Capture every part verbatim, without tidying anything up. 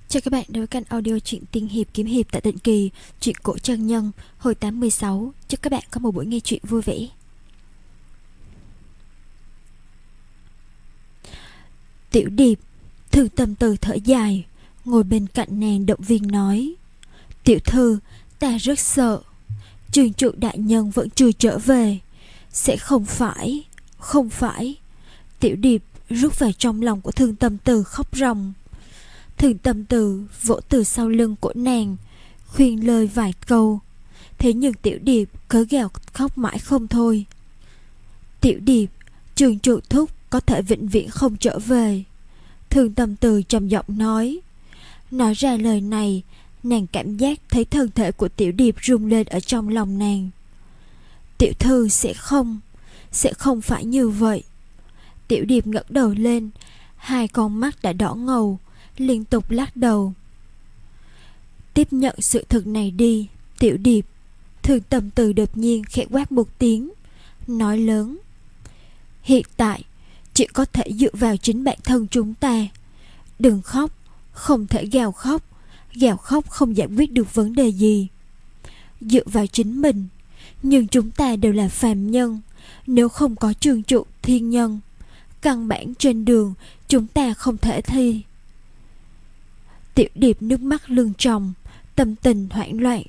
Chào các bạn đến với kênh audio truyện tiên hiệp kiếm hiệp tại Tịnh Kỳ, truyện cổ chân nhân, hồi tám mươi sáu. Chúc các bạn có một buổi nghe truyện vui vẻ. Tiểu Điệp Thường Tâm Từ thở dài, ngồi bên cạnh nàng động viên nói: Tiểu thư, ta rất sợ Trường trụ đại nhân vẫn chưa trở về. Sẽ không phải Không phải Tiểu Điệp rút vào trong lòng của Thường Tâm Từ khóc ròng. Thường Tâm Từ vỗ từ sau lưng của nàng, khuyên lời vài câu. Thế nhưng Tiểu Điệp cứ gào khóc mãi không thôi. Tiểu Điệp, Trường trụ thúc có thể vĩnh viễn không trở về. Thường Tâm Từ trầm giọng nói. Nói ra lời này, nàng cảm giác thấy thân thể của Tiểu Điệp rung lên ở trong lòng nàng. Tiểu thư sẽ không Sẽ không phải như vậy. Tiểu Điệp ngẩng đầu lên, hai con mắt đã đỏ ngầu, liên tục lắc đầu. Tiếp nhận sự thật này đi, Tiểu Điệp. Thường Tâm Từ đột nhiên khẽ quát một tiếng, nói lớn. Hiện tại chỉ có thể dựa vào chính bản thân chúng ta. Đừng khóc, không thể gào khóc. Gào khóc không giải quyết được vấn đề gì. Dựa vào chính mình. Nhưng chúng ta đều là phàm nhân. Nếu không có trường trụ thiên nhân, căn bản trên đường chúng ta không thể thi. Tiểu Điệp nước mắt lưng tròng, tâm tình hoảng loạn.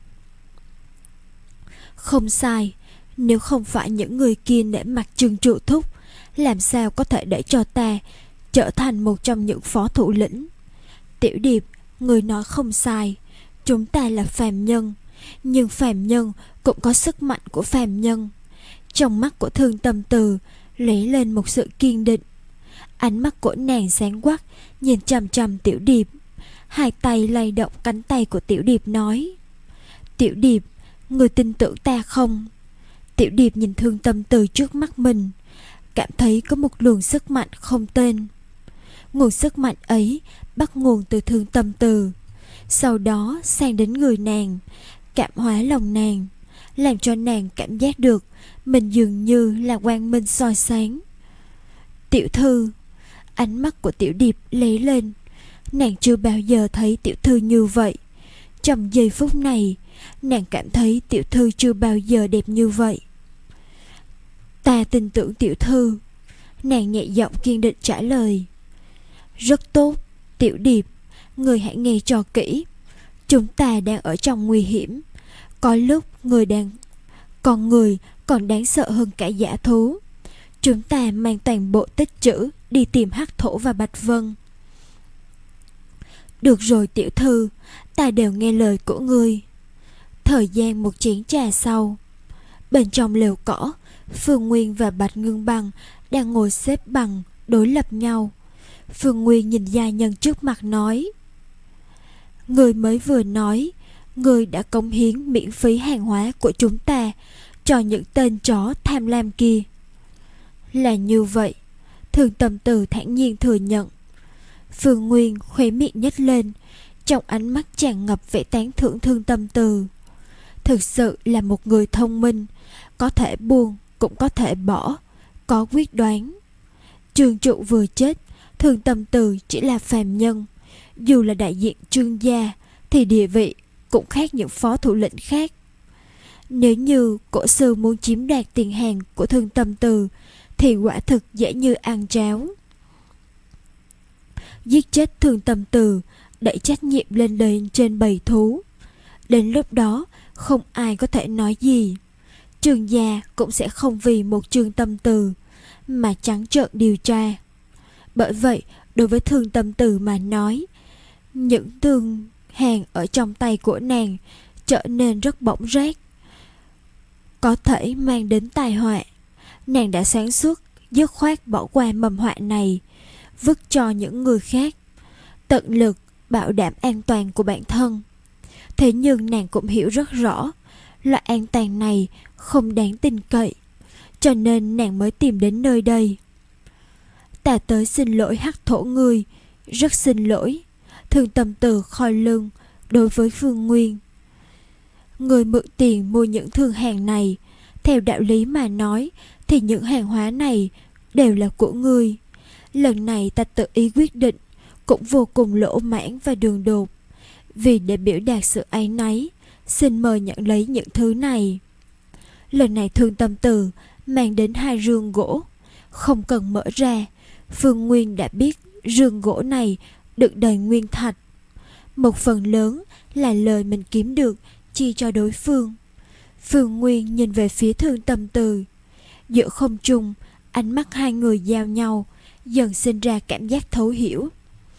Không sai, nếu không phải những người kia nể mặt Trường trụ thúc, làm sao có thể để cho ta trở thành một trong những phó thủ lĩnh. Tiểu Điệp, người nói không sai. Chúng ta là phàm nhân, nhưng phàm nhân cũng có sức mạnh của phàm nhân. Trong mắt của Thường Tâm Từ lóe lên một sự kiên định. Ánh mắt của nàng sáng quắc, nhìn chằm chằm Tiểu Điệp. Hai tay lay động cánh tay của Tiểu Điệp nói. Tiểu Điệp, người tin tưởng ta không? Tiểu Điệp nhìn Thường Tâm Từ trước mắt mình, cảm thấy có một luồng sức mạnh không tên. Nguồn sức mạnh ấy bắt nguồn từ Thường Tâm Từ, sau đó sang đến người nàng, cảm hóa lòng nàng, làm cho nàng cảm giác được mình dường như là quang minh soi sáng. Tiểu thư. Ánh mắt của Tiểu Điệp lấy lên. Nàng chưa bao giờ thấy tiểu thư như vậy. Trong giây phút này, nàng cảm thấy tiểu thư chưa bao giờ đẹp như vậy. Ta tin tưởng tiểu thư. Nàng nhẹ giọng kiên định trả lời. Rất tốt, Tiểu Điệp, người hãy nghe cho kỹ. Chúng ta đang ở trong nguy hiểm. Có lúc người đang Con người còn đáng sợ hơn cả dã thú. Chúng ta mang toàn bộ tích trữ đi tìm Hắc Thổ và Bạch Vân. Được rồi tiểu thư, ta đều nghe lời của ngươi. Thời gian một chén trà sau, bên trong lều cỏ, Phương Nguyên và Bạch Ngưng Băng đang ngồi xếp bằng đối lập nhau. Phương Nguyên nhìn gia nhân trước mặt nói. Người mới vừa nói người đã cống hiến miễn phí hàng hóa của chúng ta cho những tên chó tham lam kia. Là như vậy, Thường Tâm Từ thản nhiên thừa nhận. Phương Nguyên khóe miệng nhếch lên, trong ánh mắt tràn ngập vẻ tán thưởng Thường Tâm Từ. Thực sự là một người thông minh, có thể buông cũng có thể bỏ, có quyết đoán. Trường trụ vừa chết, Thường Tâm Từ chỉ là phàm nhân. Dù là đại diện Trương gia thì địa vị cũng khác những phó thủ lĩnh khác. Nếu như cổ sư muốn chiếm đoạt tiền hàng của Thường Tâm Từ thì quả thực dễ như ăn cháo. Giết chết Thường Tâm Từ, đẩy trách nhiệm lên lên trên bầy thú. Đến lúc đó không ai có thể nói gì. Trương gia cũng sẽ không vì một Trương Tâm Từ mà trắng trợn điều tra. Bởi vậy đối với Thường Tâm Từ mà nói, những thương hàng ở trong tay của nàng trở nên rất bỏng rát, có thể mang đến tai họa. Nàng đã sáng suốt dứt khoát bỏ qua mầm họa này, vứt cho những người khác, tận lực bảo đảm an toàn của bản thân. Thế nhưng nàng cũng hiểu rất rõ loại an toàn này không đáng tin cậy, cho nên nàng mới tìm đến nơi đây. Ta tới xin lỗi Hắc Thổ ngươi, rất xin lỗi. Thường Tâm Từ khom lưng đối với Phương Nguyên. Người mượn tiền mua những thương hàng này, theo đạo lý mà nói thì những hàng hóa này đều là của ngươi. Lần này ta tự ý quyết định, cũng vô cùng lỗ mãng và đường đột. Vì để biểu đạt sự áy náy, xin mời nhận lấy những thứ này. Lần này Thương Tâm Từ mang đến hai rương gỗ. Không cần mở ra, Phương Nguyên đã biết rương gỗ này đựng đầy nguyên thạch. Một phần lớn là lời mình kiếm được chia cho đối phương. Phương Nguyên nhìn về phía Thương Tâm Từ. Giữa không trung, ánh mắt hai người giao nhau, dần sinh ra cảm giác thấu hiểu.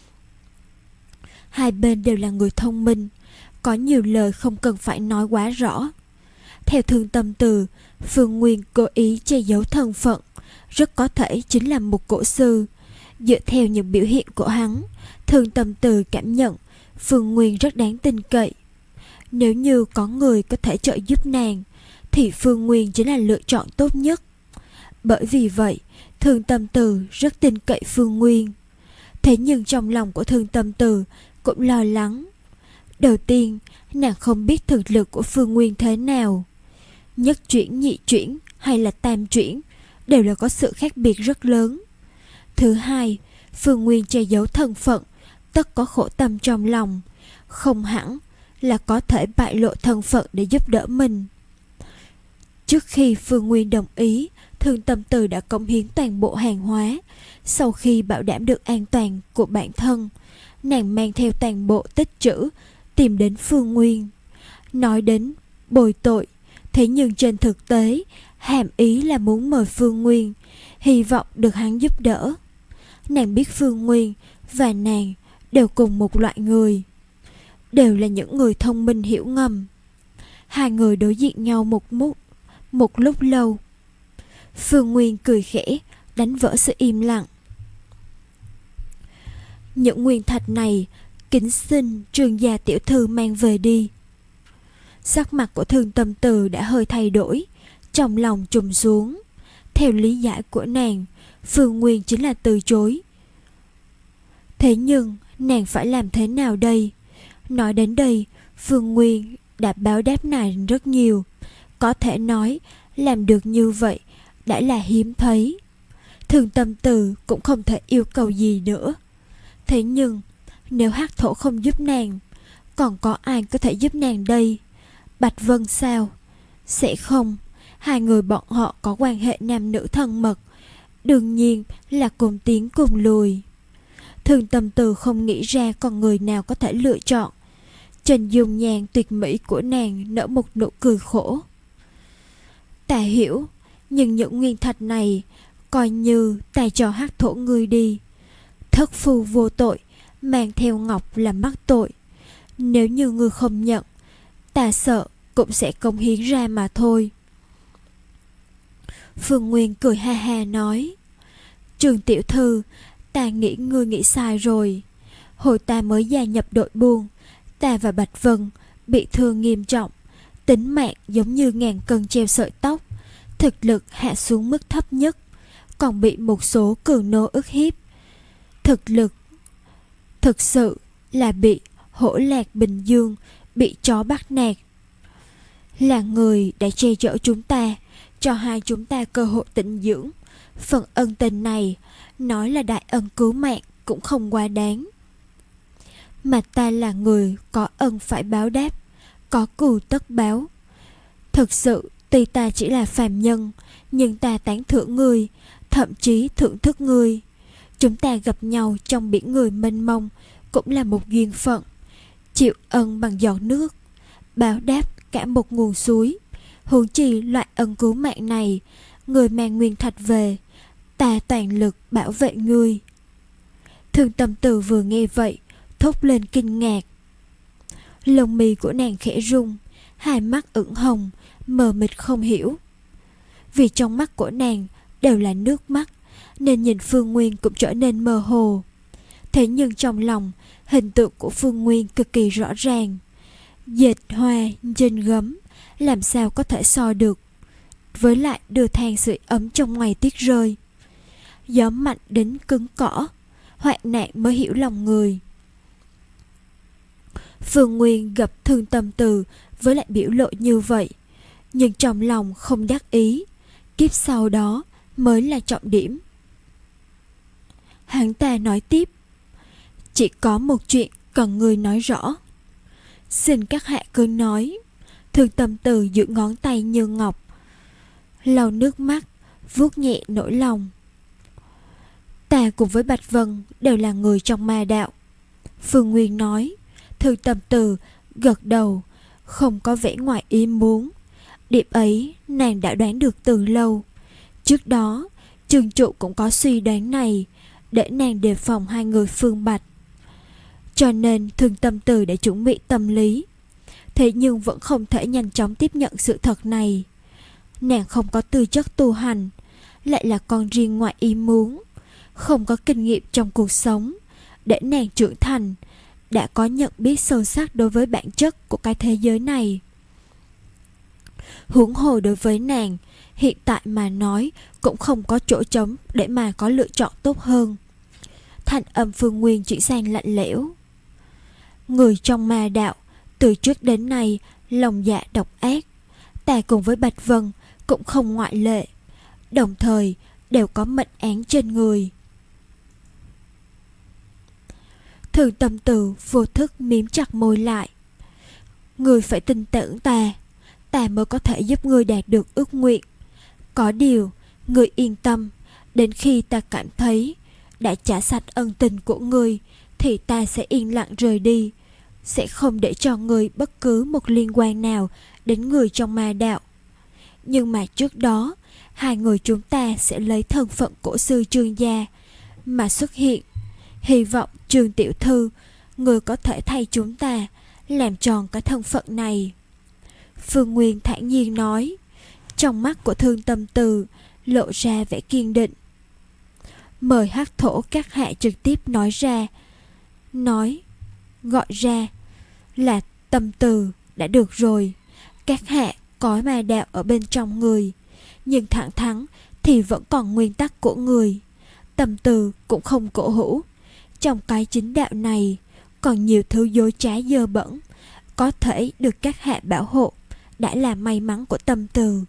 Hai bên đều là người thông minh, có nhiều lời không cần phải nói quá rõ. Theo Thương Tâm Từ, Phương Nguyên cố ý che giấu thân phận, rất có thể chính là một cổ sư. Dựa theo những biểu hiện của hắn, Thương Tâm Từ cảm nhận Phương Nguyên rất đáng tin cậy. Nếu như có người có thể trợ giúp nàng, thì Phương Nguyên chính là lựa chọn tốt nhất. Bởi vì vậy, Thương Tâm Từ rất tin cậy Phương Nguyên. Thế nhưng trong lòng của Thương Tâm Từ cũng lo lắng. Đầu tiên, nàng không biết thực lực của Phương Nguyên thế nào. Nhất chuyển, nhị chuyển hay là tam chuyển đều là có sự khác biệt rất lớn. Thứ hai, Phương Nguyên che giấu thân phận, tất có khổ tâm trong lòng, không hẳn là có thể bại lộ thân phận để giúp đỡ mình. Trước khi Phương Nguyên đồng ý, Thương Tâm Từ đã cống hiến toàn bộ hàng hóa. Sau khi bảo đảm được an toàn của bản thân, nàng mang theo toàn bộ tích trữ tìm đến Phương Nguyên. Nói đến bồi tội, thế nhưng trên thực tế hàm ý là muốn mời Phương Nguyên, hy vọng được hắn giúp đỡ. Nàng biết Phương Nguyên và nàng đều cùng một loại người, đều là những người thông minh hiểu ngầm. Hai người đối diện nhau một mút một lúc lâu. Phương Nguyên cười khẽ, đánh vỡ sự im lặng. Những nguyên thạch này kính xin Trường gia tiểu thư mang về đi. Sắc mặt của Thương Tâm Từ đã hơi thay đổi, trong lòng trùng xuống. Theo lý giải của nàng, Phương Nguyên chính là từ chối. Thế nhưng nàng phải làm thế nào đây? Nói đến đây, Phương Nguyên đã báo đáp nàng rất nhiều. Có thể nói làm được như vậy đã là hiếm thấy. Thương Tâm Từ cũng không thể yêu cầu gì nữa. Thế nhưng nếu Hắc Thổ không giúp nàng, còn có ai có thể giúp nàng đây? Bạch Vân sao? Sẽ không. Hai người bọn họ có quan hệ nam nữ thân mật, đương nhiên là cùng tiến cùng lùi. Thương Tâm Từ không nghĩ ra còn người nào có thể lựa chọn. Trên dung nhan tuyệt mỹ của nàng nở một nụ cười khổ. Ta hiểu, nhưng những nguyên thạch này coi như ta cho Hắc Thổ ngươi đi. Thất phu vô tội, mang theo ngọc là mắc tội. Nếu như ngươi không nhận, ta sợ cũng sẽ cống hiến ra mà thôi. Phương Nguyên cười ha ha nói, Trường tiểu thư, ta nghĩ ngươi nghĩ sai rồi. Hồi ta mới gia nhập đội buôn, ta và Bạch Vân bị thương nghiêm trọng, tính mạng giống như ngàn cân treo sợi tóc, thực lực hạ xuống mức thấp nhất, còn bị một số cường nô ức hiếp. Thực lực thực sự là bị hổ lạc Bình Dương, bị chó bắt nạt. Là người đã che chở chúng ta, cho hai chúng ta cơ hội tịnh dưỡng. Phần ân tình này, nói là đại ân cứu mạng cũng không quá đáng. Mà ta là người có ân phải báo đáp, có cừu tất báo. Thực sự tuy ta chỉ là phàm nhân, nhưng ta tán thưởng ngươi, thậm chí thưởng thức ngươi. Chúng ta gặp nhau trong biển người mênh mông cũng là một duyên phận. Chịu ân bằng giọt nước, báo đáp cả một nguồn suối. Huống chi loại ân cứu mạng này, người mang nguyên thạch về, ta toàn lực bảo vệ ngươi. Thương Tâm Từ vừa nghe vậy, thốt lên kinh ngạc. Lông mi của nàng khẽ rung, hai mắt ửng hồng, mờ mịt không hiểu. Vì trong mắt của nàng đều là nước mắt, nên nhìn Phương Nguyên cũng trở nên mơ hồ. Thế nhưng trong lòng, hình tượng của Phương Nguyên cực kỳ rõ ràng. Dệt hoa trên gấm, làm sao có thể so được với lại đưa than sưởi ấm trong ngày tuyết rơi. Gió mạnh đến cứng cỏ, hoạn nạn mới hiểu lòng người. Phương Nguyên gặp Thương Tâm Từ với lại biểu lộ như vậy, nhưng trong lòng không đắc ý. Kiếp sau đó mới là trọng điểm. Hắn ta nói tiếp, Chỉ có một chuyện cần người nói rõ. Xin các hạ cứ nói. Thương Tâm Từ giữ ngón tay như ngọc, lau nước mắt, vuốt nhẹ nỗi lòng. Ta cùng với Bạch Vân đều là người trong ma đạo. Phương Nguyên nói. Thương Tâm Từ gật đầu, không có vẻ ngoài ý muốn. Điểm ấy nàng đã đoán được từ lâu. Trước đó Trương Trụ cũng có suy đoán này, để nàng đề phòng hai người Phương Bạch. Cho nên Thương Tâm Từ đã chuẩn bị tâm lý. Thế nhưng vẫn không thể nhanh chóng tiếp nhận sự thật này. Nàng không có tư chất tu hành, lại là con riêng ngoại ý muốn, không có kinh nghiệm trong cuộc sống. Để nàng trưởng thành, đã có nhận biết sâu sắc đối với bản chất của cái thế giới này. Huống hồ đối với nàng, hiện tại mà nói cũng không có chỗ trống để mà có lựa chọn tốt hơn. Thanh âm Phương Nguyên chuyển sang lạnh lẽo. Người trong ma đạo từ trước đến nay lòng dạ độc ác, ta cùng với Bạch Vân cũng không ngoại lệ, đồng thời đều có mệnh án trên người. Thương Tâm Từ vô thức mím chặt môi lại. Người phải tin tưởng ta, ta mới có thể giúp người đạt được ước nguyện. Có điều, người yên tâm, đến khi ta cảm thấy đã trả sạch ân tình của người, thì ta sẽ yên lặng rời đi, sẽ không để cho người bất cứ một liên quan nào đến người trong ma đạo. Nhưng mà trước đó, hai người chúng ta sẽ lấy thân phận cổ sư Trương gia mà xuất hiện. Hy vọng Trương tiểu thư, người có thể thay chúng ta làm tròn cái thân phận này. Phương Nguyên thản nhiên nói. Trong mắt của Thương Tâm Từ lộ ra vẻ kiên định. Mời hắc thổ các hạ trực tiếp nói ra. Nói, gọi ra là Tâm Từ đã được rồi. Các hạ có ma đạo ở bên trong người, nhưng thẳng thắn thì vẫn còn nguyên tắc của người. Tâm Từ cũng không cổ hữu. Trong cái chính đạo này còn nhiều thứ dối trá dơ bẩn, có thể được các hạ bảo hộ đã là may mắn của Tâm Từ.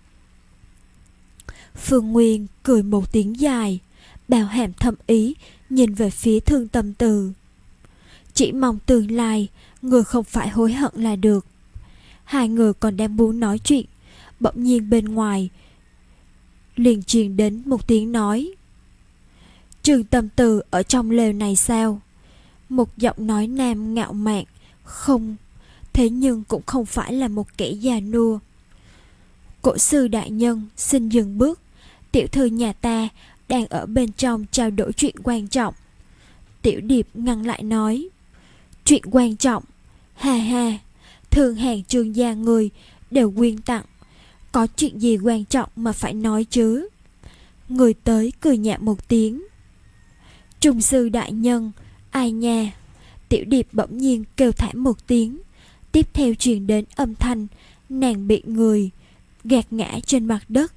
Phương Nguyên cười một tiếng dài, bao hàm thâm ý nhìn về phía Thương Tâm Từ. Chỉ mong tương lai người không phải hối hận là được. Hai người còn đang muốn nói chuyện, bỗng nhiên bên ngoài liền truyền đến một tiếng nói. Trương Tâm Từ ở trong lều này sao? Một giọng nói nam ngạo mạn, không, thế nhưng cũng không phải là một kẻ già nua. Cổ sư đại nhân xin dừng bước, tiểu thư nhà ta đang ở bên trong trao đổi chuyện quan trọng. Tiểu Điệp ngăn lại nói. Chuyện quan trọng? Ha ha, thường hàng Trương gia người đều quyên tặng, có chuyện gì quan trọng mà phải nói chứ? Người tới cười nhẹ một tiếng. Trung sư đại nhân, ai nha? Tiểu Điệp bỗng nhiên kêu thảm một tiếng, tiếp theo truyền đến âm thanh nàng bị người gạt ngã trên mặt đất.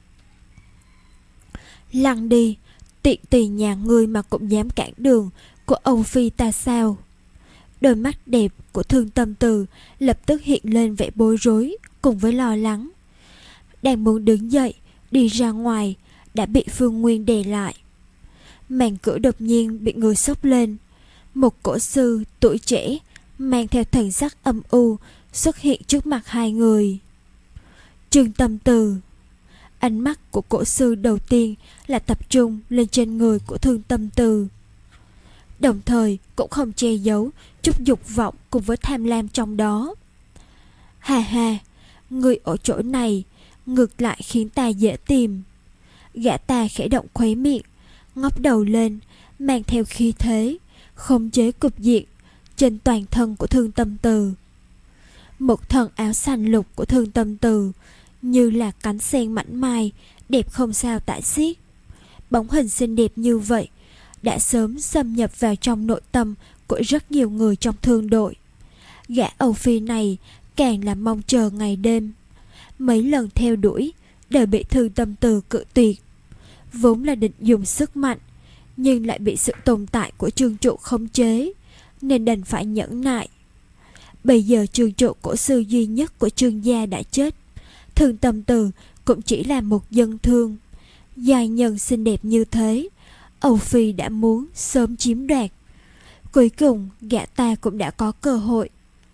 Lăn đi, tiện tỳ nhà ngươi mà cũng dám cản đường của Âu Phi ta sao? Đôi mắt đẹp của Thương Tâm Từ lập tức hiện lên vẻ bối rối cùng với lo lắng. Đang muốn đứng dậy đi ra ngoài, đã bị Phương Nguyên đè lại. Màn cửa đột nhiên bị người xốc lên. Một cổ sư tuổi trẻ mang theo thần sắc âm u xuất hiện trước mặt hai người. Trương Tâm Từ. Ánh mắt của cổ sư đầu tiên là tập trung lên trên người của Thương Tâm Từ, đồng thời cũng không che giấu chút dục vọng cùng với tham lam trong đó. Hà hà, người ở chỗ này ngược lại khiến ta dễ tìm. Gã ta khẽ động khóe miệng, ngóc đầu lên, mang theo khí thế khống chế cục diện trên toàn thân của Thương Tâm Từ. Một thân áo xanh lục của Thương Tâm Từ như là cánh sen mảnh mai, đẹp không sao tả xiết. Bóng hình xinh đẹp như vậy đã sớm xâm nhập vào trong nội tâm của rất nhiều người trong thương đội. Gã Âu Phi này càng là mong chờ ngày đêm. Mấy lần theo đuổi đều bị Thương Tâm Từ cự tuyệt. Vốn là định dùng sức mạnh, nhưng lại bị sự tồn tại của Trương Trụ khống chế, nên đành phải nhẫn nại. Bây giờ Trương Trụ cổ sư duy nhất của Trương gia đã chết, Thương Tâm Từ cũng chỉ là một dân thương. Giai nhân xinh đẹp như thế, Âu Phi đã muốn sớm chiếm đoạt. Cuối cùng gã ta cũng đã có cơ hội.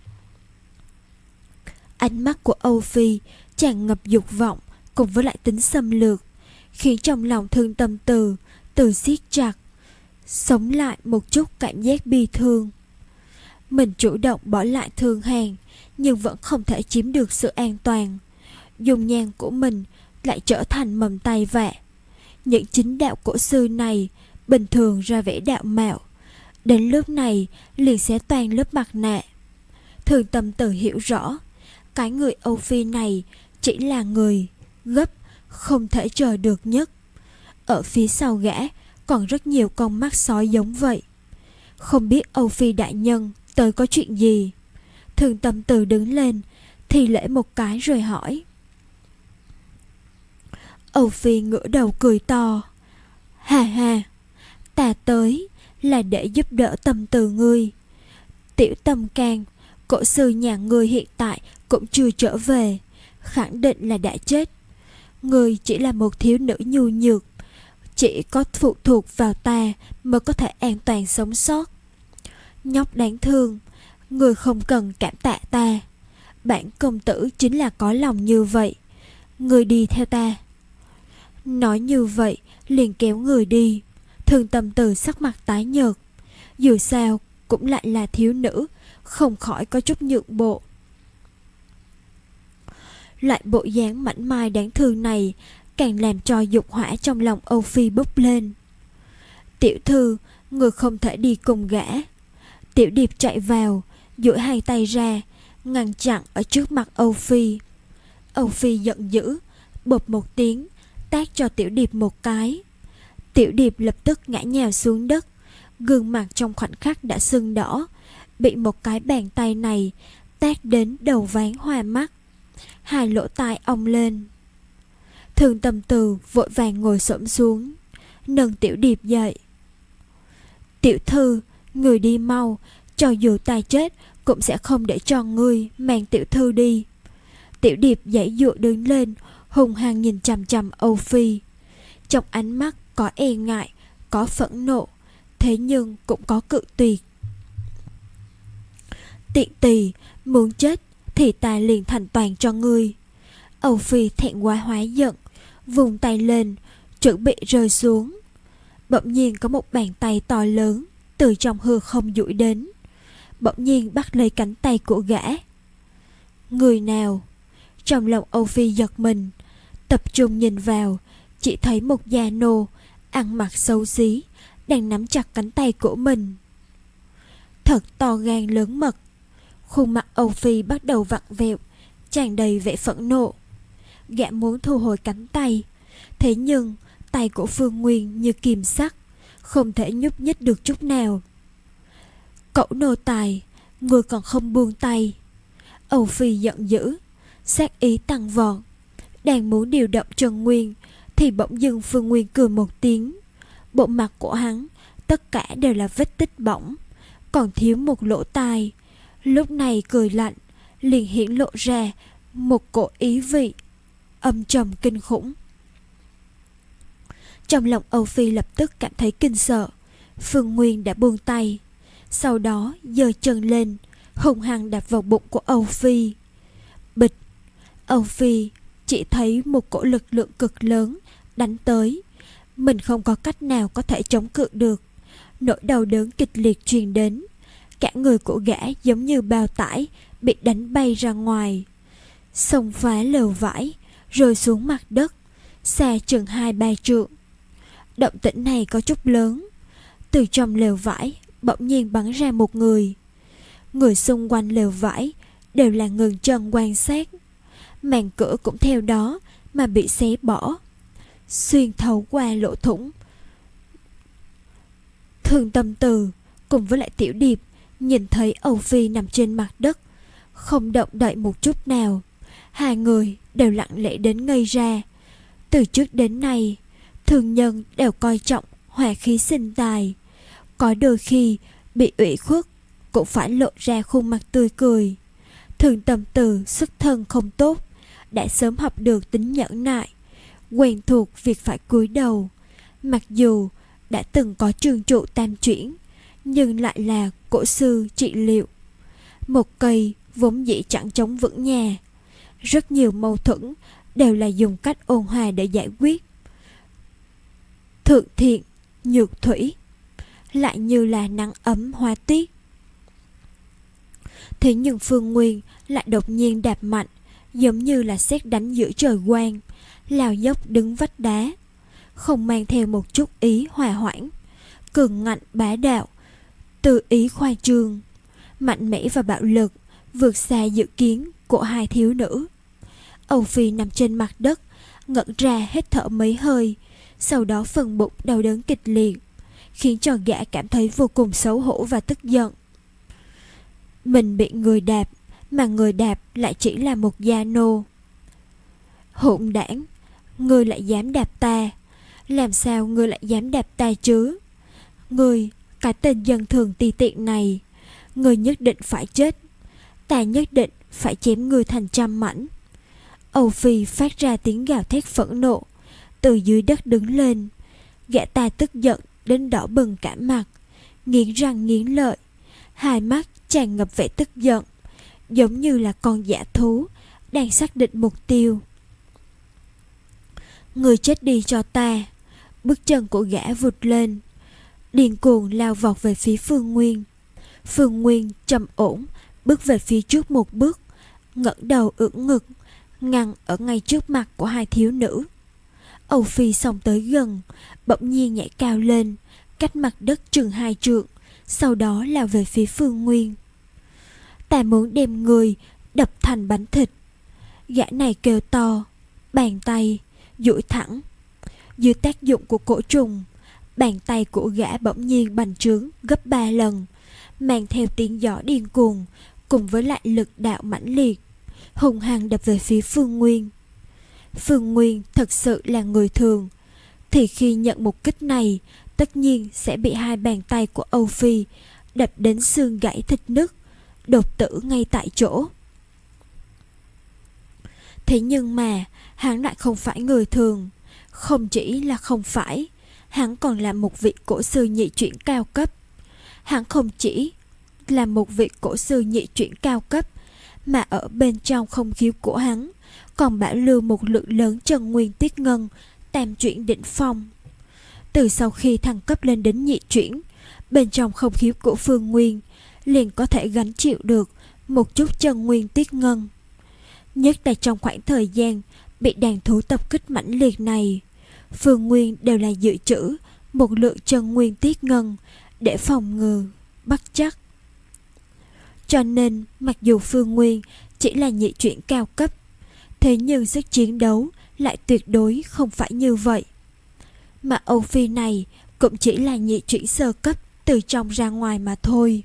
Ánh mắt của Âu Phi tràn ngập dục vọng cùng với lại tính xâm lược, khiến trong lòng Thương Tâm Từ từ siết chặt, sống lại một chút cảm giác bi thương. Mình chủ động bỏ lại Thương Hàn, nhưng vẫn không thể chiếm được sự an toàn. Dung nhan của mình lại trở thành mầm tay vạ. Những chính đạo cổ sư này bình thường ra vẻ đạo mạo, đến lúc này liền sẽ toàn lớp mặt nạ. Thương Tâm Từ hiểu rõ, cái người Âu Phi này chỉ là người gấp không thể chờ được nhất. Ở phía sau gã còn rất nhiều con mắt sói giống vậy. Không biết Âu Phi đại nhân tới có chuyện gì. Thương Tâm Từ đứng lên thì lễ một cái rồi hỏi. Âu Phi ngửa đầu cười to. Hà hà, ta tới là để giúp đỡ Tâm Từ ngươi. Tiểu Tâm Can, cổ sư nhà ngươi hiện tại cũng chưa trở về, khẳng định là đã chết. Ngươi chỉ là một thiếu nữ nhu nhược, chỉ có phụ thuộc vào ta mới có thể an toàn sống sót. Nhóc đáng thương, ngươi không cần cảm tạ ta. Bản công tử chính là có lòng như vậy. Ngươi đi theo ta. Nói như vậy liền kéo người đi. Thương Tâm Từ sắc mặt tái nhợt. Dù sao cũng lại là thiếu nữ, không khỏi có chút nhượng bộ. Loại bộ dáng mảnh mai đáng thương này càng làm cho dục hỏa trong lòng Âu Phi bốc lên. Tiểu thư, người không thể đi cùng gã. Tiểu Điệp chạy vào, duỗi hai tay ra, ngăn chặn ở trước mặt Âu Phi. Âu Phi giận dữ, bộp một tiếng, tát cho Tiểu Điệp một cái. Tiểu Điệp lập tức ngã nhào xuống đất, gương mặt trong khoảnh khắc đã sưng đỏ, bị một cái bàn tay này tát đến đầu ván hoa mắt, hai lỗ tai ong lên. Thương Tâm Từ vội vàng ngồi xổm xuống, nâng Tiểu Điệp dậy. Tiểu thư, người đi mau, cho dù ta chết cũng sẽ không để cho ngươi mang tiểu thư đi. Tiểu Điệp giãy giụa đứng lên, hung hăng nhìn chằm chằm Âu Phi. Trong ánh mắt có e ngại, có phẫn nộ, thế nhưng cũng có cự tuyệt. Tiện tỳ, muốn chết thì ta liền thành toàn cho ngươi. Âu Phi thẹn quá hóa giận, vùng tay lên, chuẩn bị rơi xuống. Bỗng nhiên có một bàn tay to lớn từ trong hư không duỗi đến, bỗng nhiên bắt lấy cánh tay của gã. Người nào? Trong lòng Âu Phi giật mình, tập trung nhìn vào, chỉ thấy một già nô ăn mặc xấu xí đang nắm chặt cánh tay của mình. Thật to gan lớn mật. Khuôn mặt Âu Phi bắt đầu vặn vẹo, tràn đầy vẻ phẫn nộ. Gã muốn thu hồi cánh tay, thế nhưng tay của Phương Nguyên như kìm sắt, không thể nhúc nhích được chút nào. Cẩu nô tài, ngươi còn không buông tay. Âu Phi giận dữ, sát ý tăng vọt, đang muốn điều động Trần Nguyên thì bỗng dưng Phương Nguyên cười một tiếng. Bộ mặt của hắn tất cả đều là vết tích bỏng, còn thiếu một lỗ tai. Lúc này cười lạnh liền hiển lộ ra một cổ ý vị âm trầm kinh khủng. Trong lòng Âu Phi lập tức cảm thấy kinh sợ. Phương Nguyên đã buông tay, sau đó giơ chân lên, hung hăng đạp vào bụng của Âu Phi. Bịch! Âu Phi chỉ thấy một cổ lực lượng cực lớn đánh tới. Mình không có cách nào có thể chống cự được. Nỗi đau đớn kịch liệt truyền đến. Cả người của gã giống như bao tải bị đánh bay ra ngoài, xông phá lều vải, rơi xuống mặt đất, xa chừng hai ba trượng. Động tĩnh này có chút lớn. Từ trong lều vải bỗng nhiên bắn ra một người. Người xung quanh lều vải đều là ngừng chân quan sát. Màn cửa cũng theo đó mà bị xé bỏ, xuyên thấu qua lỗ thủng. Thương Tâm Từ cùng với lại Tiểu Điệp nhìn thấy Âu Phi nằm trên mặt đất, không động đậy một chút nào. Hai người đều lặng lẽ đến ngây ra. Từ trước đến nay, thường nhân đều coi trọng hòa khí sinh tài, có đôi khi bị ủy khuất cũng phải lộ ra khuôn mặt tươi cười. Thương Tâm Từ xuất thân không tốt, đã sớm học được tính nhẫn nại, quen thuộc việc phải cúi đầu. Mặc dù đã từng có trường trụ tam chuyển, nhưng lại là cổ sư trị liệu. Một cây vốn dĩ chẳng chống vững nhà. Rất nhiều mâu thuẫn đều là dùng cách ôn hòa để giải quyết. Thượng thiện, nhược thủy, lại như là nắng ấm hóa tuyết. Thế nhưng Phương Nguyên lại đột nhiên đạp mạnh, giống như là sét đánh giữa trời quang, lao dốc đứng vách đá, không mang theo một chút ý hòa hoãn, cường ngạnh bá đạo, từ ý khoa trương, mạnh mẽ và bạo lực, vượt xa dự kiến của hai thiếu nữ. Âu Phi nằm trên mặt đất, ngẩn ra hít thở mấy hơi, sau đó phần bụng đau đớn kịch liệt, khiến cho gã cảm thấy vô cùng xấu hổ và tức giận. Mình bị người đạp, mà người đạp lại chỉ là một gia nô. Hỗn đảng, ngươi lại dám đạp ta? Làm sao ngươi lại dám đạp ta chứ? Ngươi, cái tên dân thường ti tiện này, ngươi nhất định phải chết. Ta nhất định phải chém ngươi thành trăm mảnh. Âu Phi phát ra tiếng gào thét phẫn nộ, từ dưới đất đứng lên. Gã ta tức giận đến đỏ bừng cả mặt, nghiến răng nghiến lợi, hai mắt tràn ngập vẻ tức giận, giống như là con dã thú đang xác định mục tiêu. Người chết đi cho ta. Bước chân của gã vụt lên, điên cuồng lao vọt về phía Phương Nguyên. Phương Nguyên trầm ổn bước về phía trước một bước, ngẩng đầu ưỡn ngực, ngăn ở ngay trước mặt của hai thiếu nữ. Âu Phi xông tới gần, bỗng nhiên nhảy cao lên, cách mặt đất chừng hai trượng, sau đó lao về phía Phương Nguyên. Ta muốn đem người đập thành bánh thịt. Gã này kêu to, bàn tay duỗi thẳng. Dưới tác dụng của cổ trùng, bàn tay của gã bỗng nhiên bành trướng gấp ba lần, mang theo tiếng gió điên cuồng cùng với lại lực đạo mãnh liệt, hùng hăng đập về phía Phương Nguyên. Phương Nguyên thật sự là người thường, thì khi nhận một kích này, tất nhiên sẽ bị hai bàn tay của Âu Phi đập đến xương gãy thịt nứt, đột tử ngay tại chỗ. Thế nhưng mà hắn lại không phải người thường. Không chỉ là không phải, hắn còn là một vị cổ sư nhị chuyển cao cấp. Hắn không chỉ là một vị cổ sư nhị chuyển cao cấp, mà ở bên trong không khí của hắn còn bảo lưu một lượng lớn chân nguyên tiết ngân tam chuyển đỉnh phong. Từ sau khi thăng cấp lên đến nhị chuyển, bên trong không khí của Phương Nguyên liền có thể gánh chịu được một chút chân nguyên tiết ngân. Nhất là trong khoảng thời gian bị đàn thú tập kích mãnh liệt này, Phương Nguyên đều là dự trữ một lượng chân nguyên tiết ngân để phòng ngừa bắt chắc. Cho nên mặc dù Phương Nguyên chỉ là nhị chuyển cao cấp, thế nhưng sức chiến đấu lại tuyệt đối không phải như vậy. Mà Âu Phi này cũng chỉ là nhị chuyển sơ cấp từ trong ra ngoài mà thôi.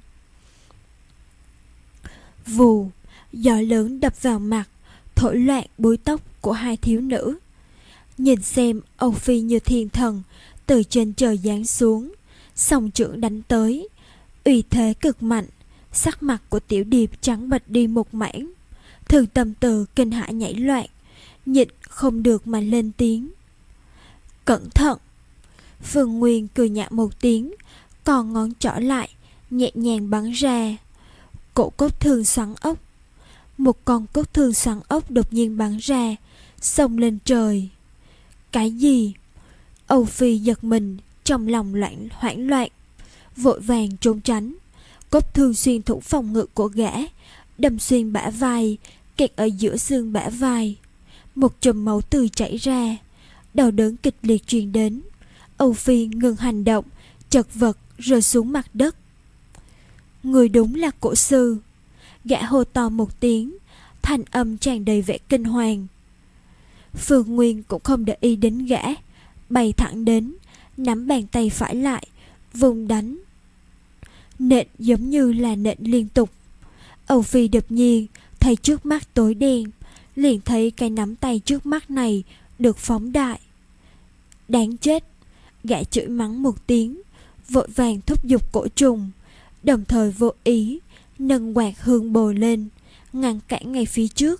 Vù, gió lớn đập vào mặt, thổi loạn búi tóc của hai thiếu nữ. Nhìn xem Âu Phi như thiên thần từ trên trời giáng xuống, song trưởng đánh tới, uy thế cực mạnh. Sắc mặt của Tiểu Điệp trắng bệch đi một mảng, Thường Tâm Từ kinh hãi nhảy loạn, nhịn không được mà lên tiếng. Cẩn thận! Phương Nguyên cười nhạt một tiếng, còn ngón trỏ lại nhẹ nhàng bắn ra. Cổ cốt thương xoắn ốc, một con cốt thương xoắn ốc đột nhiên bắn ra, xông lên trời. Cái gì? Âu Phi giật mình, trong lòng loạn hoảng loạn, vội vàng trốn tránh. Cốt thương xuyên thủng phòng ngự của gã, đâm xuyên bả vai, kẹt ở giữa xương bả vai. Một chùm máu tươi chảy ra, đau đớn kịch liệt truyền đến. Âu Phi ngừng hành động, chật vật rơi xuống mặt đất. Người đúng là cổ sư. Gã hô to một tiếng, thanh âm tràn đầy vẻ kinh hoàng. Phương Nguyên cũng không để ý đến gã, bay thẳng đến, nắm bàn tay phải lại, vùng đánh. Nện giống như là nện liên tục. Âu Phi đột nhiên thấy trước mắt tối đen, liền thấy cái nắm tay trước mắt này được phóng đại. Đáng chết! Gã chửi mắng một tiếng, vội vàng thúc giục cổ trùng, đồng thời vô ý nâng quạt hương bồ lên, ngăn cản ngay phía trước.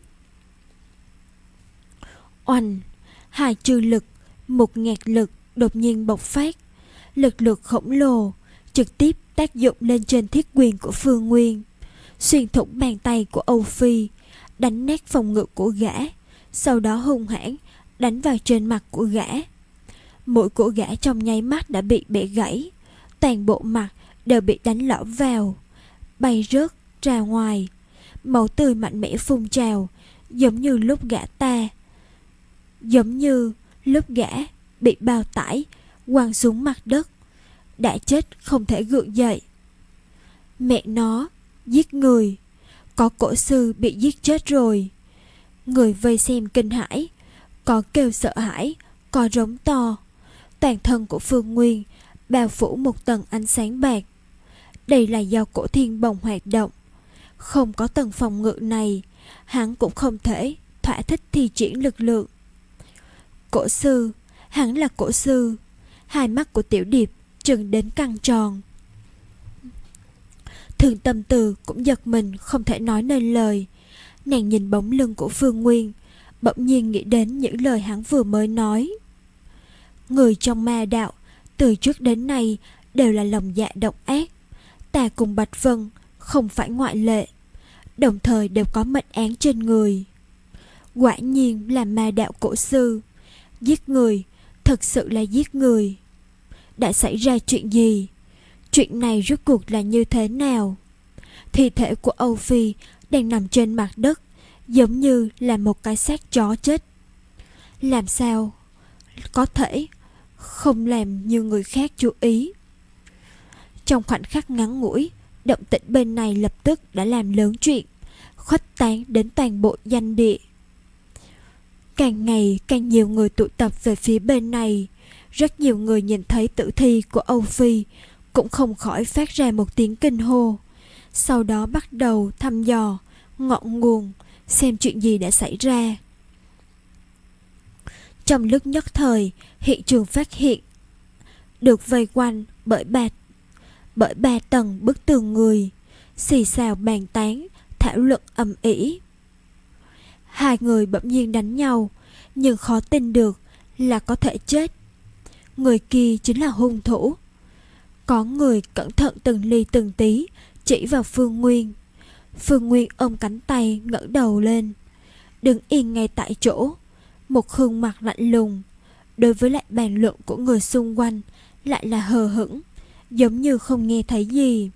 Oanh! Hai chư lực, một ngạt lực đột nhiên bộc phát, lực lượng khổng lồ trực tiếp tác dụng lên trên thiết quyền của Phương Nguyên, xuyên thủng bàn tay của Âu Phi, đánh nát phòng ngự của gã, sau đó hung hãn đánh vào trên mặt của gã. Mũi của gã trong nháy mắt đã bị bẻ gãy, toàn bộ mặt đều bị đánh lõm vào, bay rớt ra ngoài, máu tươi mạnh mẽ phun trào, giống như lúc gã ta, giống như lúc gã bị bao tải quăng xuống mặt đất, đã chết không thể gượng dậy. Mẹ nó, giết người, có cổ sư bị giết chết rồi. Người vây xem kinh hãi, có kêu sợ hãi, có rống to. Toàn thân của Phương Nguyên bao phủ một tầng ánh sáng bạc. Đây là do cổ thiên bồng hoạt động. Không có tầng phòng ngự này, hắn cũng không thể thỏa thích thi triển lực lượng. Cổ sư, hắn là cổ sư. Hai mắt của Tiểu Điệp trừng đến căng tròn. Thường Tâm Từ cũng giật mình không thể nói nên lời. Nàng nhìn bóng lưng của Phương Nguyên, bỗng nhiên nghĩ đến những lời hắn vừa mới nói. Người trong ma đạo từ trước đến nay đều là lòng dạ độc ác. Ta cùng Bạch Vân không phải ngoại lệ, đồng thời đều có mệnh án trên người. Quả nhiên là ma đạo cổ sư. Giết người, thật sự là giết người. Đã xảy ra chuyện gì? Chuyện này rốt cuộc là như thế nào? Thi thể của Âu Phi đang nằm trên mặt đất, giống như là một cái xác chó chết. Làm sao có thể không làm như người khác chú ý? Trong khoảnh khắc ngắn ngủi, động tĩnh bên này lập tức đã làm lớn chuyện, khuếch tán đến toàn bộ danh địa. Càng ngày càng nhiều người tụ tập về phía bên này. Rất nhiều người nhìn thấy tử thi của Âu Phi cũng không khỏi phát ra một tiếng kinh hô. Sau đó bắt đầu thăm dò ngọn nguồn, xem chuyện gì đã xảy ra. Trong lúc nhất thời, hiện trường phát hiện được vây quanh bởi ba bởi ba tầng bức tường người, xì xào bàn tán, thảo luận ầm ĩ. Hai người bỗng nhiên đánh nhau, nhưng khó tin được là có thể chết. Người kia chính là hung thủ. Có người cẩn thận từng ly từng tí chỉ vào Phương Nguyên. Phương Nguyên ôm cánh tay ngẩng đầu lên, đứng yên ngay tại chỗ, một gương mặt lạnh lùng. Đối với lại bàn luận của người xung quanh lại là hờ hững, giống như không nghe thấy gì.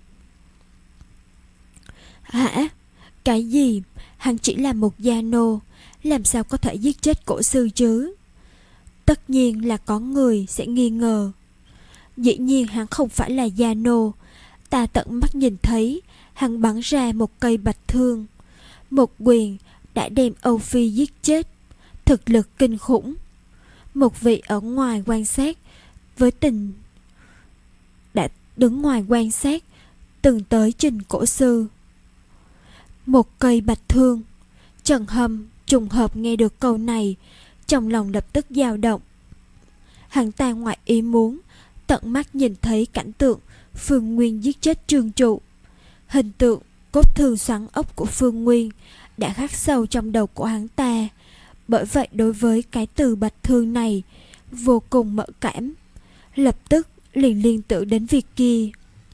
Hả? Cái gì? Hắn chỉ là một gia nô, làm sao có thể giết chết cổ sư chứ? Tất nhiên là có người sẽ nghi ngờ. Dĩ nhiên hắn không phải là gia nô. Ta tận mắt nhìn thấy hắn bắn ra một cây bạch thương, một quyền đã đem Âu Phi giết chết. Thực lực kinh khủng. Một vị ở ngoài quan sát với tình đã đứng ngoài quan sát từng tới trình cổ sư. Một cây bạch thương. Trần Hâm trùng hợp nghe được câu này, trong lòng lập tức dao động. Hắn ta ngoại ý muốn tận mắt nhìn thấy cảnh tượng Phương Nguyên giết chết Trương Trụ. Hình tượng cốt thương xoắn ốc của Phương Nguyên đã khắc sâu trong đầu của hắn ta. Bởi vậy đối với cái từ bạch thương này vô cùng mẫn cảm, lập tức liền liên tưởng đến việc kia.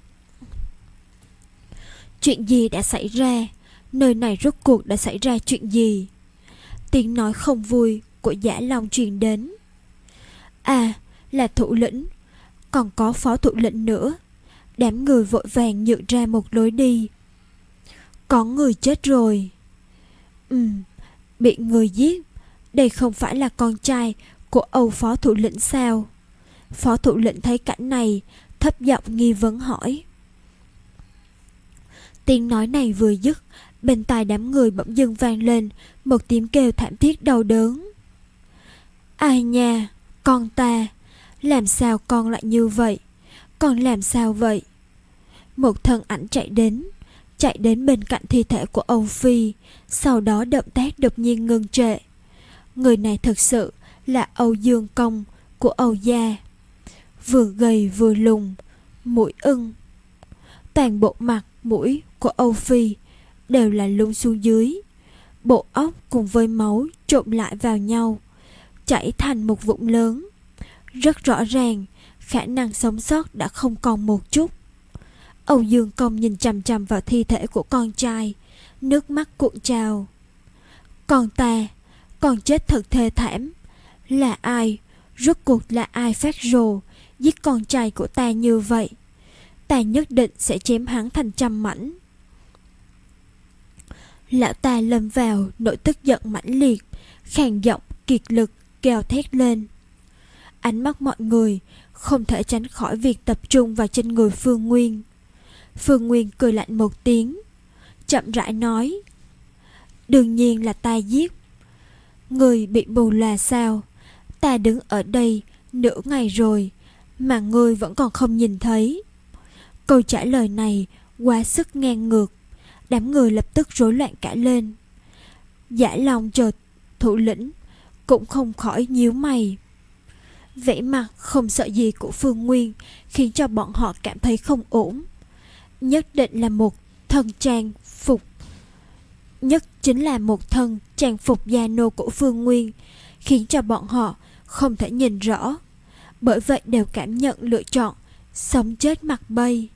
Chuyện gì đã xảy ra? Nơi này rốt cuộc đã xảy ra chuyện gì? Tiếng nói không vui của Giả Long truyền đến. À, là thủ lĩnh, còn có phó thủ lĩnh nữa. Đám người vội vàng nhượng ra một lối đi. Có người chết rồi. Ừ, bị người giết. Đây không phải là con trai của Âu phó thủ lĩnh sao? Phó thủ lĩnh thấy cảnh này, thấp giọng nghi vấn hỏi. Tiếng nói này vừa dứt, bên tai đám người bỗng dưng vang lên một tiếng kêu thảm thiết đau đớn. Ai nha, con ta, làm sao con lại như vậy? Con làm sao vậy? Một thân ảnh chạy đến, chạy đến bên cạnh thi thể của Âu Phi, sau đó động tác đột nhiên ngưng trệ. Người này thực sự là Âu Dương Công của Âu gia. Vừa gầy vừa lùn, mũi ưng. Toàn bộ mặt mũi của Âu Phi đều là lún xuống dưới. Bộ óc cùng với máu trộn lại vào nhau, chảy thành một vũng lớn. Rất rõ ràng, khả năng sống sót đã không còn một chút. Âu Dương Công nhìn chằm chằm vào thi thể của con trai, nước mắt cuộn trào. Con ta, con chết thật thê thảm. Là ai, rốt cuộc là ai phát rồ giết con trai của ta như vậy? Ta nhất định sẽ chém hắn thành trăm mảnh. Lão ta lâm vào nỗi tức giận mãnh liệt, khàn giọng kiệt lực gào thét lên. Ánh mắt mọi người không thể tránh khỏi việc tập trung vào trên người Phương Nguyên. Phương Nguyên cười lạnh một tiếng, chậm rãi nói: Đương nhiên là ta giết. Người bị mù là sao? Ta đứng ở đây nửa ngày rồi mà ngươi vẫn còn không nhìn thấy. Câu trả lời này quá sức ngang ngược. Đám người lập tức rối loạn cả lên. Dã Long chờ thủ lĩnh cũng không khỏi nhíu mày. Vẻ mặt không sợ gì của Phương Nguyên khiến cho bọn họ cảm thấy không ổn. Nhất định là một thân trang phục Nhất chính là một thân trang phục gia nô của Phương Nguyên khiến cho bọn họ không thể nhìn rõ. Bởi vậy đều cảm nhận lựa chọn sống chết mặc bay.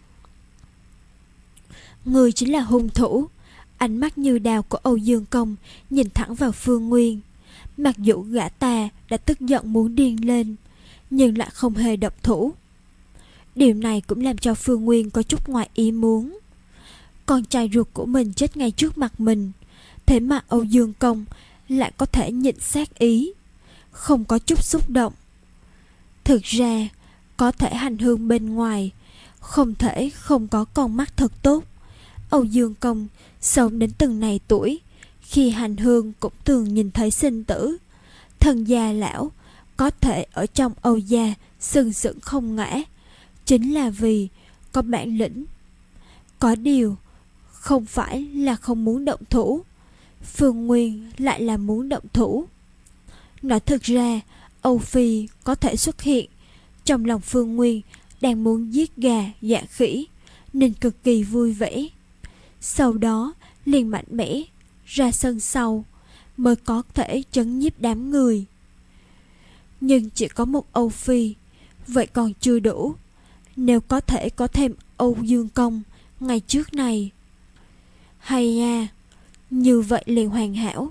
Người chính là hung thủ. Ánh mắt như đao của Âu Dương Công nhìn thẳng vào Phương Nguyên. Mặc dù gã ta đã tức giận muốn điên lên, nhưng lại không hề động thủ. Điều này cũng làm cho Phương Nguyên có chút ngoài ý muốn. Con trai ruột của mình chết ngay trước mặt mình, thế mà Âu Dương Công lại có thể nhịn sát ý, không có chút xúc động. Thực ra có thể hành hương bên ngoài, không thể không có con mắt thật tốt. Âu Dương Công sống đến từng này tuổi, khi hành hương cũng thường nhìn thấy sinh tử. Thần già lão có thể ở trong Âu gia sừng sững không ngã, chính là vì có bản lĩnh. Có điều không phải là không muốn động thủ, Phương Nguyên lại là muốn động thủ. Nói thực ra Âu Phi có thể xuất hiện, trong lòng Phương Nguyên đang muốn giết gà dạ khỉ, nên cực kỳ vui vẻ. Sau đó liền mạnh mẽ ra sân sau, mới có thể trấn nhiếp đám người. Nhưng chỉ có một Âu Phi, vậy còn chưa đủ. Nếu có thể có thêm Âu Dương Công ngày trước này, hay à, như vậy liền hoàn hảo.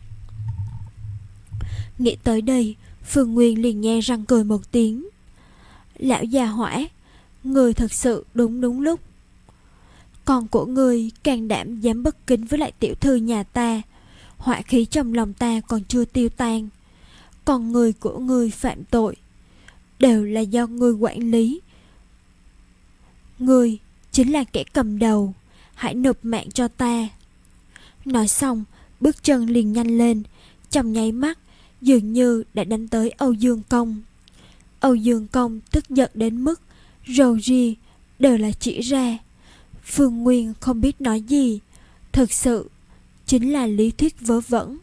Nghĩ tới đây, Phương Nguyên liền nhe răng cười một tiếng. Lão già hỏa, người thật sự đúng đúng lúc. Con của ngươi can đảm dám bất kính với lại tiểu thư nhà ta, hỏa khí trong lòng ta còn chưa tiêu tan. Con người của ngươi phạm tội đều là do ngươi quản lý. Ngươi chính là kẻ cầm đầu, hãy nộp mạng cho ta. Nói xong, bước chân liền nhanh lên, trong nháy mắt dường như đã đánh tới Âu Dương Công. Âu Dương Công tức giận đến mức râu ria đều là chỉ ra. Phương Nguyên không biết nói gì, thực sự chính là lý thuyết vớ vẩn.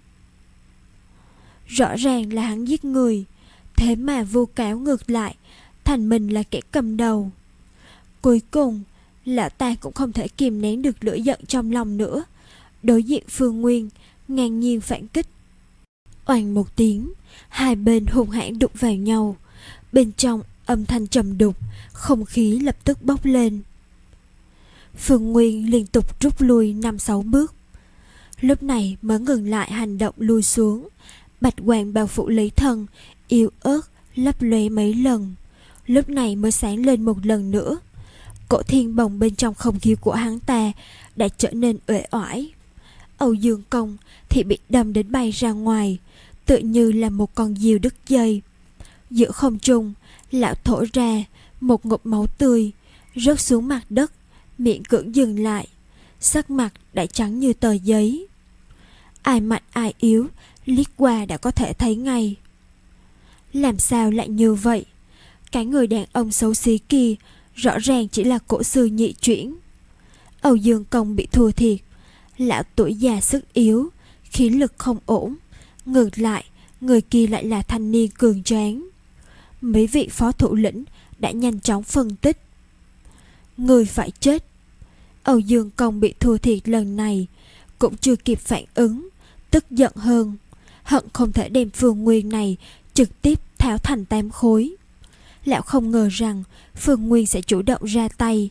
Rõ ràng là hắn giết người, thế mà vu cáo ngược lại thành mình là kẻ cầm đầu. Cuối cùng lão ta cũng không thể kìm nén được lửa giận trong lòng nữa, đối diện Phương Nguyên ngang nhiên phản kích. Oanh một tiếng, hai bên hung hãn đụng vào nhau. Bên trong âm thanh trầm đục, không khí lập tức bốc lên. Phương Nguyên liên tục rút lui năm sáu bước, lúc này mới ngừng lại hành động lui xuống. Bạch quang bao phủ lấy thân, yếu ớt lấp lóe mấy lần, lúc này mới sáng lên một lần nữa. Cổ thiên bồng bên trong không khí của hắn ta đã trở nên uể oải. Âu Dương Công thì bị đâm đến bay ra ngoài, tựa như là một con diều đứt dây. Giữa không trung, lão thổ ra một ngụm máu tươi, rớt xuống mặt đất, miệng cưỡng dừng lại, sắc mặt đã trắng như tờ giấy. Ai mạnh ai yếu, liếc qua đã có thể thấy ngay. Làm sao lại như vậy? Cái người đàn ông xấu xí kia rõ ràng chỉ là cổ sư nhị chuyển. Âu Dương Công bị thua thiệt, lão tuổi già sức yếu, khí lực không ổn. Ngược lại, người kia lại là thanh niên cường tráng. Mấy vị phó thủ lĩnh đã nhanh chóng phân tích. Người phải chết. Âu Dương Công bị thua thiệt lần này cũng chưa kịp phản ứng, tức giận hơn, hận không thể đem Phương Nguyên này trực tiếp tháo thành tám khối. Lão không ngờ rằng Phương Nguyên sẽ chủ động ra tay,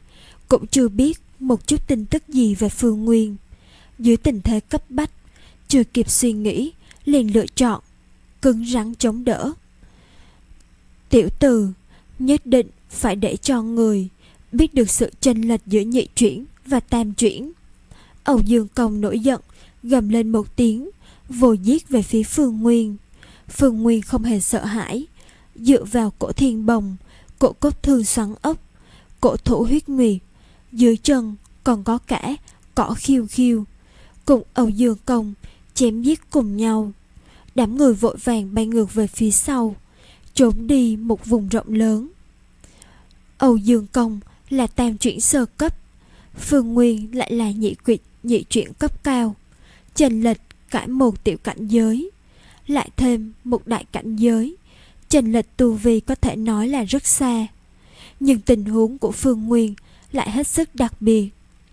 cũng chưa biết một chút tin tức gì về Phương Nguyên. Dưới tình thế cấp bách, chưa kịp suy nghĩ, liền lựa chọn cứng rắn chống đỡ. Tiểu Từ, nhất định phải để cho người biết được sự chênh lệch giữa nhị chuyển và tam chuyển. Âu Dương Công nổi giận, gầm lên một tiếng, vồ giết về phía Phương Nguyên. Phương Nguyên không hề sợ hãi, dựa vào cổ thiên bồng, cổ cốt thương xoắn ốc, cổ thủ huyết nguyệt, dưới chân còn có cả cỏ khiêu khiêu, cùng Âu Dương Công chém giết cùng nhau. Đám người vội vàng bay ngược về phía sau, trốn đi một vùng rộng lớn. Âu Dương Công là tam chuyển sơ cấp, Phương Nguyên lại là nhị quyệt nhị chuyển cấp cao, chênh lệch cả một tiểu cảnh giới, lại thêm một đại cảnh giới, chênh lệch tu vi có thể nói là rất xa. Nhưng tình huống của Phương Nguyên lại hết sức đặc biệt.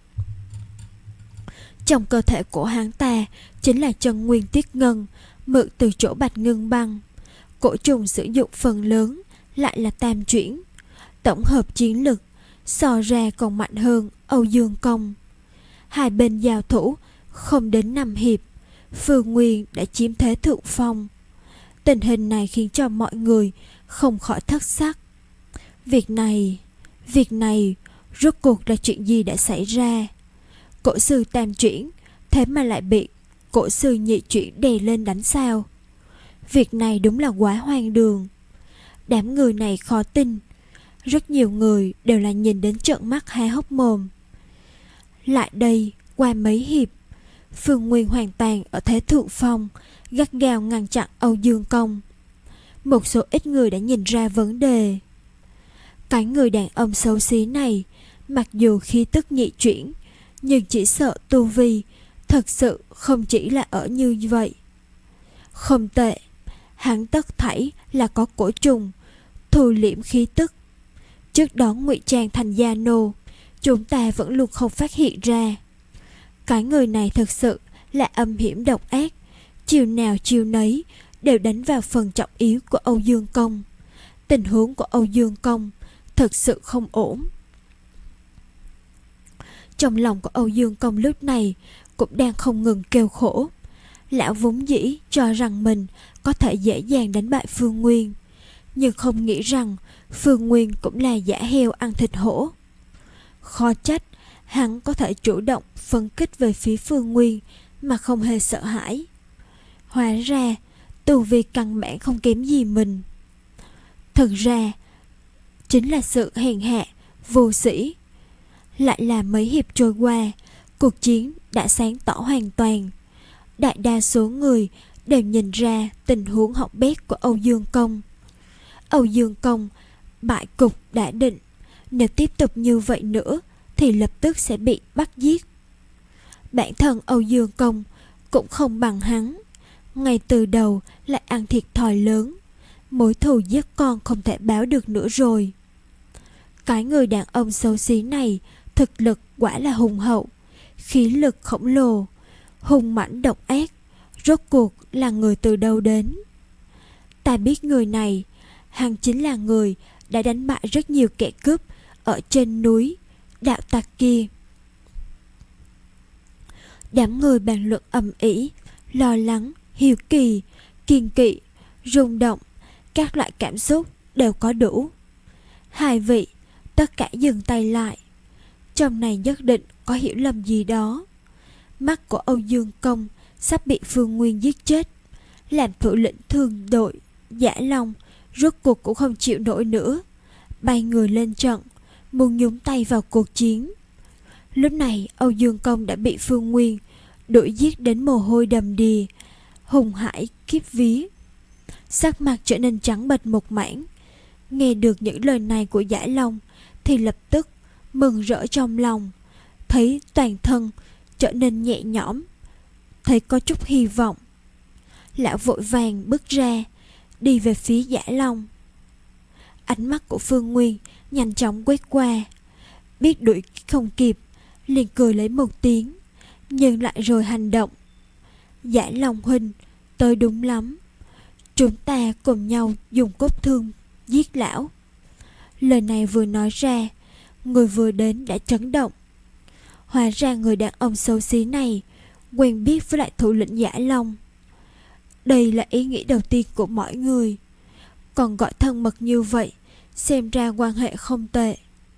Trong cơ thể của hắn ta chính là chân nguyên tiết ngân, mượn từ chỗ Bạch Ngân Băng. Cổ trùng sử dụng phần lớn lại là tam chuyển, tổng hợp chiến lực so ra còn mạnh hơn Âu Dương Công. Hai bên giao thủ không đến năm hiệp, Phương Nguyên đã chiếm thế thượng phong. Tình hình này khiến cho mọi người không khỏi thất sắc. Việc này, việc này rốt cuộc là chuyện gì đã xảy ra? Cổ sư tam chuyển thế mà lại bị cổ sư nhị chuyển đè lên đánh sao? Việc này đúng là quá hoang đường. Đám người này khó tin. Rất nhiều người đều là nhìn đến trợn mắt há hốc mồm. Lại đây, qua mấy hiệp, Phương Nguyên hoàn toàn ở thế thượng phong, gắt gao ngăn chặn Âu Dương Công. Một số ít người đã nhìn ra vấn đề. Cái người đàn ông xấu xí này, mặc dù khí tức nhị chuyển, nhưng chỉ sợ tu vi thật sự không chỉ là ở như vậy. Không tệ, hắn tất thảy là có cổ trùng, thu liễm khí tức. Trước đó ngụy trang thành gia nô, chúng ta vẫn luôn không phát hiện ra. Cái người này thật sự là âm hiểm độc ác, chiều nào chiều nấy đều đánh vào phần trọng yếu của Âu Dương Công. Tình huống của Âu Dương Công thật sự không ổn. Trong lòng của Âu Dương Công lúc này cũng đang không ngừng kêu khổ. Lão vốn dĩ cho rằng mình có thể dễ dàng đánh bại Phương Nguyên, nhưng không nghĩ rằng Phương Nguyên cũng là dã heo ăn thịt hổ. Khó trách hắn có thể chủ động phấn kích về phía Phương Nguyên mà không hề sợ hãi. Hóa ra tu vi căn bản không kém gì mình. Thực ra chính là sự hèn hạ, vô sĩ. Lại là mấy hiệp trôi qua, cuộc chiến đã sáng tỏ hoàn toàn. Đại đa số người đều nhìn ra tình huống hỏng bét của Âu Dương Công. Âu Dương Công bại cục đã định, nếu tiếp tục như vậy nữa thì lập tức sẽ bị bắt giết. Bản thân Âu Dương Công cũng không bằng hắn, ngay từ đầu lại ăn thiệt thòi lớn, mối thù giết con không thể báo được nữa rồi. Cái người đàn ông xấu xí này thực lực quả là hùng hậu, khí lực khổng lồ, hung mãnh độc ác, rốt cuộc là người từ đâu đến? Ta biết người này, hắn chính là người đã đánh bại rất nhiều kẻ cướp ở trên núi đạo tặc kia. Đám người bàn luận ầm ĩ, lo lắng, hiếu kỳ, kiên kỵ, rung động, các loại cảm xúc đều có đủ. Hai vị tất cả dừng tay lại. Trong này nhất định có hiểu lầm gì đó. Mắt của Âu Dương Công sắp bị Phương Nguyên giết chết, làm thủ lĩnh thương đội Dã Long rốt cuộc cũng không chịu nổi nữa, bay người lên trận, muốn nhúng tay vào cuộc chiến. Lúc này Âu Dương Công đã bị Phương Nguyên đuổi giết đến mồ hôi đầm đìa, hùng hải kiếp vía, sắc mặt trở nên trắng bệch một mảng. Nghe được những lời này của Dã Long thì lập tức mừng rỡ trong lòng, thấy toàn thân trở nên nhẹ nhõm, thấy có chút hy vọng. Lão vội vàng bước ra, đi về phía Dã Long. Ánh mắt của Phương Nguyên nhanh chóng quét qua, biết đuổi không kịp, liền cười lấy một tiếng, nhưng lại rồi hành động. Dã Long huynh, tới đúng lắm, chúng ta cùng nhau dùng cốt thương giết lão. Lời này vừa nói ra, người vừa đến đã chấn động. Hóa ra người đàn ông xấu xí này quen biết với lại thủ lĩnh Dã Long. Đây là ý nghĩ đầu tiên của mọi người. Còn gọi thân mật như vậy, xem ra quan hệ không tệ.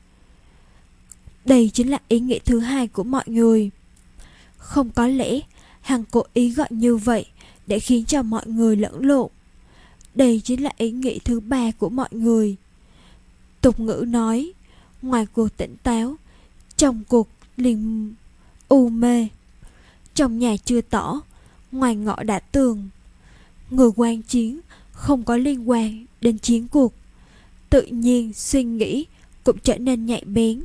Đây chính là ý nghĩ thứ hai của mọi người. Không có lẽ hắn cố ý gọi như vậy để khiến cho mọi người lẫn lộn. Đây chính là ý nghĩ thứ ba của mọi người. Tục ngữ nói, ngoài cuộc tỉnh táo, trong cuộc liền u mê. Trong nhà chưa tỏ, ngoài ngõ đã tường. Người quan chiến không có liên quan đến chiến cuộc, tự nhiên suy nghĩ cũng trở nên nhạy bén.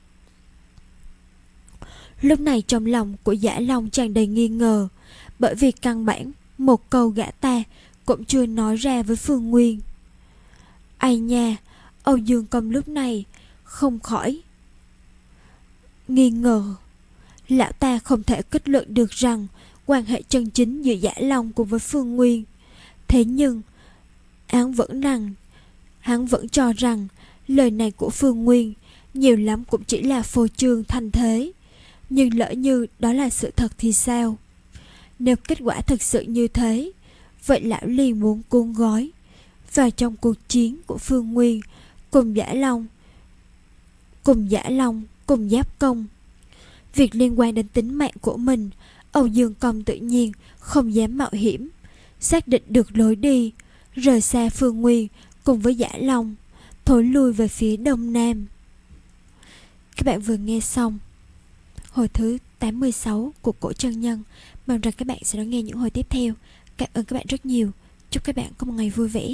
Lúc này trong lòng của Dã Long tràn đầy nghi ngờ, bởi vì căn bản một câu gã ta cũng chưa nói ra với Phương Nguyên. Ai nha, Âu Dương Công lúc này không khỏi nghi ngờ. Lão ta không thể kết luận được rằng quan hệ chân chính giữa Dã Long cùng với Phương Nguyên. Thế nhưng hắn vẫn rằng hắn vẫn cho rằng lời này của Phương Nguyên nhiều lắm cũng chỉ là phô trương thành thế. Nhưng lỡ như đó là sự thật thì sao? Nếu kết quả thực sự như thế, vậy lão liền muốn cuốn gói vào trong cuộc chiến của Phương Nguyên cùng Dã Long, cùng Dã Long, cùng Giáp Công. Việc liên quan đến tính mạng của mình, Âu Dương Công tự nhiên không dám mạo hiểm. Xác định được lối đi, rời xa Phương Nguyên cùng với Dã Long, thối lui về phía đông nam. Các bạn vừa nghe xong hồi thứ tám mươi sáu của Cổ Chân Nhân. Mong rằng các bạn sẽ đón nghe những hồi tiếp theo. Cảm ơn các bạn rất nhiều. Chúc các bạn có một ngày vui vẻ.